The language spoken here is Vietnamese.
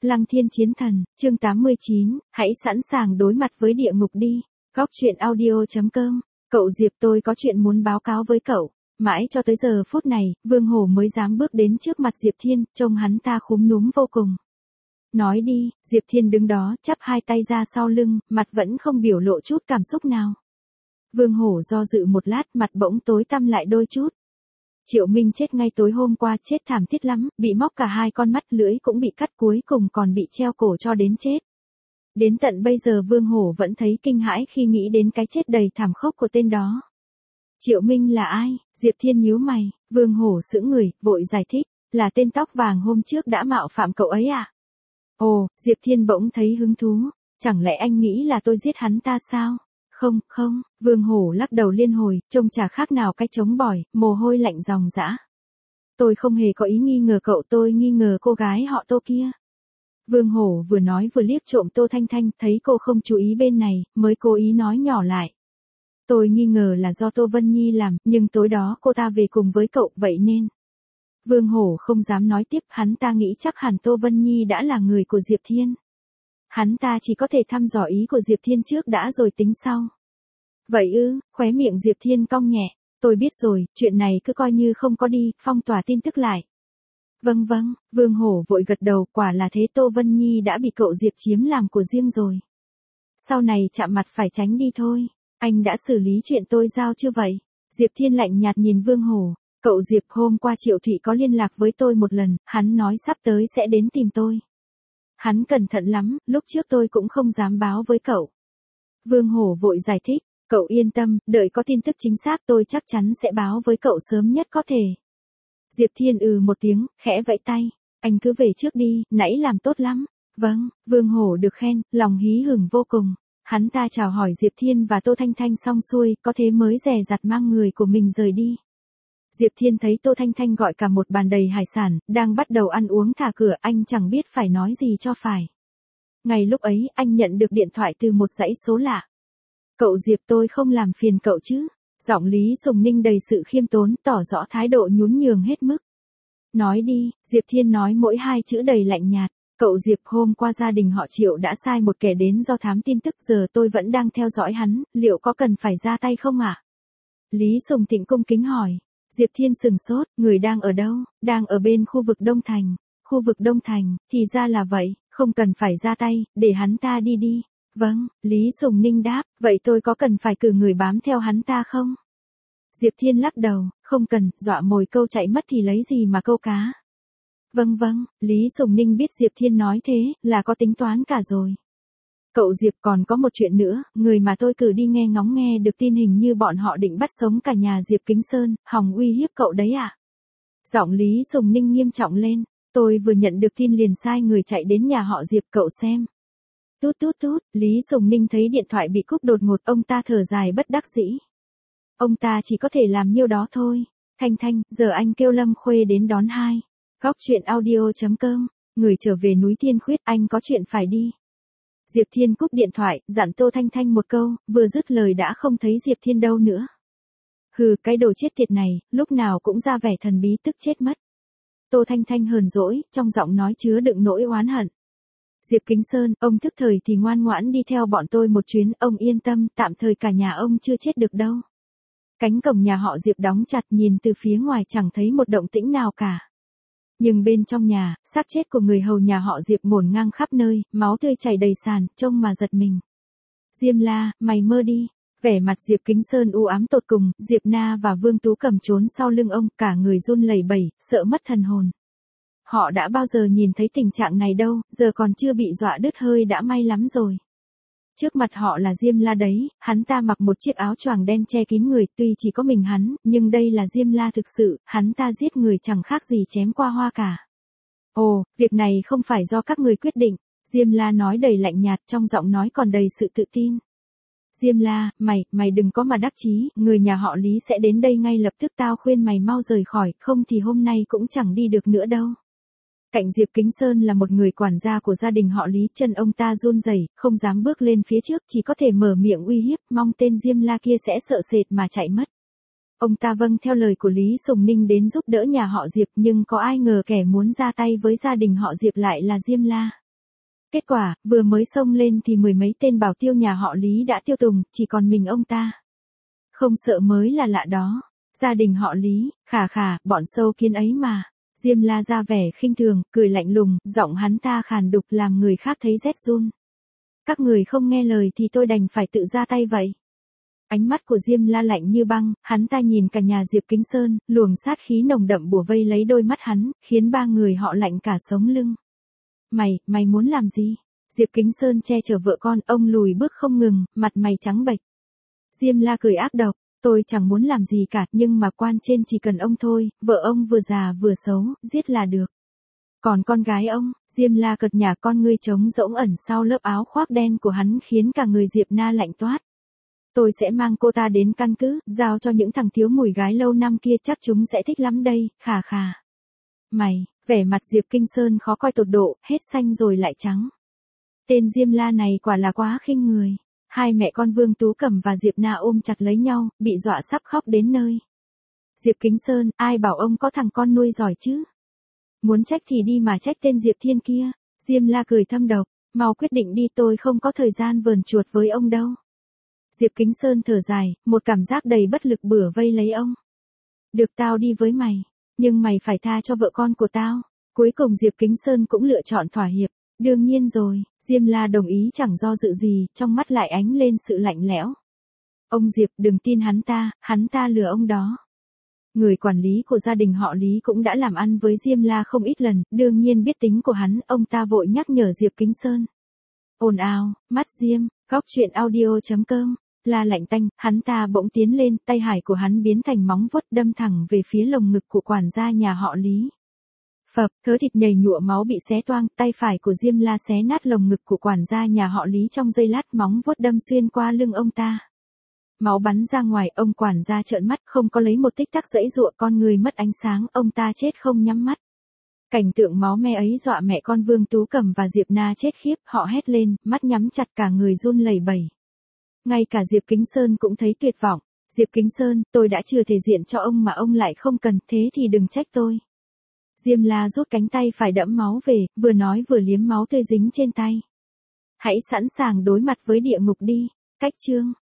Lăng Thiên Chiến Thần, chương 89, hãy sẵn sàng đối mặt với địa ngục đi. Góc truyện audio.com. Cậu Diệp, tôi có chuyện muốn báo cáo với cậu. Mãi cho tới giờ phút này, Vương Hổ mới dám bước đến trước mặt Diệp Thiên, trông hắn ta khúm núm vô cùng. Nói đi. Diệp Thiên đứng đó, chắp hai tay ra sau lưng, mặt vẫn không biểu lộ chút cảm xúc nào. Vương Hổ do dự một lát, mặt bỗng tối tăm lại đôi chút. Triệu Minh chết ngay tối hôm qua, chết thảm thiết lắm, bị móc cả hai con mắt, lưỡi cũng bị cắt, cuối cùng còn bị treo cổ cho đến chết. Đến tận bây giờ Vương Hổ vẫn thấy kinh hãi khi nghĩ đến cái chết đầy thảm khốc của tên đó. Triệu Minh là ai? Diệp Thiên nhíu mày. Vương Hổ sững người, vội giải thích, là tên tóc vàng hôm trước đã mạo phạm cậu ấy à? Ồ, Diệp Thiên bỗng thấy hứng thú, chẳng lẽ anh nghĩ là tôi giết hắn ta sao? Không, Vương Hổ lắc đầu liên hồi, trông chả khác nào cái trống bỏi, mồ hôi lạnh ròng rã. Tôi không hề có ý nghi ngờ cậu, tôi nghi ngờ cô gái họ Tô kia. Vương Hổ vừa nói vừa liếc trộm Tô Thanh Thanh, thấy cô không chú ý bên này, mới cố ý nói nhỏ lại. Tôi nghi ngờ là do Tô Vân Nhi làm, nhưng tối đó cô ta về cùng với cậu, vậy nên. Vương Hổ không dám nói tiếp, hắn ta nghĩ chắc hẳn Tô Vân Nhi đã là người của Diệp Thiên. Hắn ta chỉ có thể thăm dò ý của Diệp Thiên trước đã rồi tính sau. Vậy ư? Khóe miệng Diệp Thiên cong nhẹ. Tôi biết rồi, chuyện này cứ coi như không có đi, phong tỏa tin tức lại. Vâng, Vương Hổ vội gật đầu, quả là thế, Tô Vân Nhi đã bị cậu Diệp chiếm làm của riêng rồi. Sau này chạm mặt phải tránh đi thôi. Anh đã xử lý chuyện tôi giao chưa vậy? Diệp Thiên lạnh nhạt nhìn Vương Hổ. Cậu Diệp, hôm qua Triệu Thụy có liên lạc với tôi một lần, hắn nói sắp tới sẽ đến tìm tôi. Hắn cẩn thận lắm, lúc trước tôi cũng không dám báo với cậu. Vương Hổ vội giải thích, cậu yên tâm, đợi có tin tức chính xác tôi chắc chắn sẽ báo với cậu sớm nhất có thể. Diệp Thiên một tiếng, khẽ vẫy tay, anh cứ về trước đi, nãy làm tốt lắm. Vâng, Vương Hổ được khen, lòng hí hửng vô cùng. Hắn ta chào hỏi Diệp Thiên và Tô Thanh Thanh xong xuôi, có thế mới dè dặt mang người của mình rời đi. Diệp Thiên thấy Tô Thanh Thanh gọi cả một bàn đầy hải sản, đang bắt đầu ăn uống thả cửa, anh chẳng biết phải nói gì cho phải. Ngay lúc ấy, anh nhận được điện thoại từ một dãy số lạ. Cậu Diệp, tôi không làm phiền cậu chứ? Giọng Lý Sùng Ninh đầy sự khiêm tốn, tỏ rõ thái độ nhún nhường hết mức. Nói đi. Diệp Thiên nói mỗi hai chữ đầy lạnh nhạt. Cậu Diệp, hôm qua gia đình họ Triệu đã sai một kẻ đến do thám tin tức, giờ tôi vẫn đang theo dõi hắn, liệu có cần phải ra tay không ạ? Lý Sùng Thịnh cung kính hỏi. Diệp Thiên sừng sốt, người đang ở đâu? Đang ở bên khu vực Đông Thành. Khu vực Đông Thành, thì ra là vậy, không cần phải ra tay, để hắn ta đi đi. Vâng, Lý Sùng Ninh đáp, vậy tôi có cần phải cử người bám theo hắn ta không? Diệp Thiên lắc đầu, không cần, dọa mồi câu chạy mất thì lấy gì mà câu cá. Vâng, Lý Sùng Ninh biết Diệp Thiên nói thế, là có tính toán cả rồi. Cậu Diệp, còn có một chuyện nữa, người mà tôi cử đi nghe ngóng nghe được tin hình như bọn họ định bắt sống cả nhà Diệp Kính Sơn, hòng uy hiếp cậu đấy à? Giọng Lý Sùng Ninh nghiêm trọng lên, tôi vừa nhận được tin liền sai người chạy đến nhà họ Diệp, cậu xem. Tút, Lý Sùng Ninh thấy điện thoại bị cúp đột ngột, ông ta thở dài bất đắc dĩ. Ông ta chỉ có thể làm nhiêu đó thôi. Thanh, giờ anh kêu Lâm Khuê đến đón hai. Góc truyện audio.com, người trở về núi Tiên Khuyết, anh có chuyện phải đi. Diệp Thiên cúp điện thoại, dặn Tô Thanh Thanh một câu, vừa dứt lời đã không thấy Diệp Thiên đâu nữa. Hừ, cái đồ chết tiệt này, lúc nào cũng ra vẻ thần bí, tức chết mất. Tô Thanh Thanh hờn dỗi, trong giọng nói chứa đựng nỗi oán hận. Diệp Kính Sơn, ông thức thời thì ngoan ngoãn đi theo bọn tôi một chuyến, ông yên tâm, tạm thời cả nhà ông chưa chết được đâu. Cánh cổng nhà họ Diệp đóng chặt, nhìn từ phía ngoài chẳng thấy một động tĩnh nào cả. Nhưng bên trong nhà, xác chết của người hầu nhà họ Diệp ngổn ngang khắp nơi, máu tươi chảy đầy sàn, trông mà giật mình. Diêm La, mày mơ đi. Vẻ mặt Diệp Kính Sơn u ám tột cùng, Diệp Na và Vương Tú Cầm trốn sau lưng ông, cả người run lẩy bẩy, sợ mất thần hồn. Họ đã bao giờ nhìn thấy tình trạng này đâu, giờ còn chưa bị dọa đứt hơi đã may lắm rồi. Trước mặt họ là Diêm La đấy, hắn ta mặc một chiếc áo choàng đen che kín người, tuy chỉ có mình hắn, nhưng đây là Diêm La thực sự, hắn ta giết người chẳng khác gì chém qua hoa cả. Ồ, việc này không phải do các người quyết định, Diêm La nói đầy lạnh nhạt, trong giọng nói còn đầy sự tự tin. Diêm La, mày đừng có mà đắc chí, người nhà họ Lý sẽ đến đây ngay lập tức, tao khuyên mày mau rời khỏi, không thì hôm nay cũng chẳng đi được nữa đâu. Cạnh Diệp Kính Sơn là một người quản gia của gia đình họ Lý, chân ông ta run rẩy, không dám bước lên phía trước, chỉ có thể mở miệng uy hiếp, mong tên Diêm La kia sẽ sợ sệt mà chạy mất. Ông ta vâng theo lời của Lý Sùng Ninh đến giúp đỡ nhà họ Diệp, nhưng có ai ngờ kẻ muốn ra tay với gia đình họ Diệp lại là Diêm La. Kết quả, vừa mới xông lên thì mười mấy tên bảo tiêu nhà họ Lý đã tiêu tùng, chỉ còn mình ông ta. Không sợ mới là lạ đó. Gia đình họ Lý, khà khà, bọn sâu kiến ấy mà. Diêm La ra vẻ khinh thường, cười lạnh lùng, giọng hắn ta khàn đục làm người khác thấy rét run. Các người không nghe lời thì tôi đành phải tự ra tay vậy. Ánh mắt của Diêm La lạnh như băng, hắn ta nhìn cả nhà Diệp Kính Sơn, luồng sát khí nồng đậm bủa vây lấy đôi mắt hắn, khiến ba người họ lạnh cả sống lưng. Mày muốn làm gì? Diệp Kính Sơn che chở vợ con, ông lùi bước không ngừng, mặt mày trắng bệch. Diêm La cười ác độc, tôi chẳng muốn làm gì cả, nhưng mà quan trên chỉ cần ông thôi, vợ ông vừa già vừa xấu, giết là được. Còn con gái ông, Diêm La cợt nhả, con ngươi trống rỗng ẩn sau lớp áo khoác đen của hắn khiến cả người Diệp Na lạnh toát. Tôi sẽ mang cô ta đến căn cứ, giao cho những thằng thiếu mùi gái lâu năm kia, chắc chúng sẽ thích lắm đây, khà khà. Vẻ mặt Diệp Kinh Sơn khó coi tột độ, hết xanh rồi lại trắng. Tên Diêm La này quả là quá khinh người. Hai mẹ con Vương Tú Cẩm và Diệp Na ôm chặt lấy nhau, bị dọa sắp khóc đến nơi. Diệp Kính Sơn, ai bảo ông có thằng con nuôi giỏi chứ? Muốn trách thì đi mà trách tên Diệp Thiên kia. Diêm La cười thâm độc, mau quyết định đi, tôi không có thời gian vờn chuột với ông đâu. Diệp Kính Sơn thở dài, một cảm giác đầy bất lực bủa vây lấy ông. Được, tao đi với mày, nhưng mày phải tha cho vợ con của tao. Cuối cùng Diệp Kính Sơn cũng lựa chọn thỏa hiệp. Đương nhiên rồi, Diêm La đồng ý chẳng do dự gì, trong mắt lại ánh lên sự lạnh lẽo. Ông Diệp, đừng tin hắn ta lừa ông đó. Người quản lý của gia đình họ Lý cũng đã làm ăn với Diêm La không ít lần, đương nhiên biết tính của hắn, ông ta vội nhắc nhở Diệp Kính Sơn. Ồn ào, mắt Diêm, góc truyện audio.com. La lạnh tanh, hắn ta bỗng tiến lên, tay hải của hắn biến thành móng vuốt đâm thẳng về phía lồng ngực của quản gia nhà họ Lý. Phập, thớ thịt nhầy nhụa máu bị xé toang, tay phải của Diêm La xé nát lồng ngực của quản gia nhà họ Lý trong giây lát, móng vuốt đâm xuyên qua lưng ông ta. Máu bắn ra ngoài, ông quản gia trợn mắt, không có lấy một tích tắc giãy giụa, con người mất ánh sáng, ông ta chết không nhắm mắt. Cảnh tượng máu me ấy dọa mẹ con Vương Tú Cẩm và Diệp Na chết khiếp, họ hét lên, mắt nhắm chặt, cả người run lẩy bẩy. Ngay cả Diệp Kính Sơn cũng thấy tuyệt vọng. Diệp Kính Sơn, tôi đã chưa thể diện cho ông mà ông lại không cần, thế thì đừng trách tôi. Diêm La rút cánh tay phải đẫm máu về, vừa nói vừa liếm máu tươi dính trên tay. Hãy sẵn sàng đối mặt với địa ngục đi. Cách chương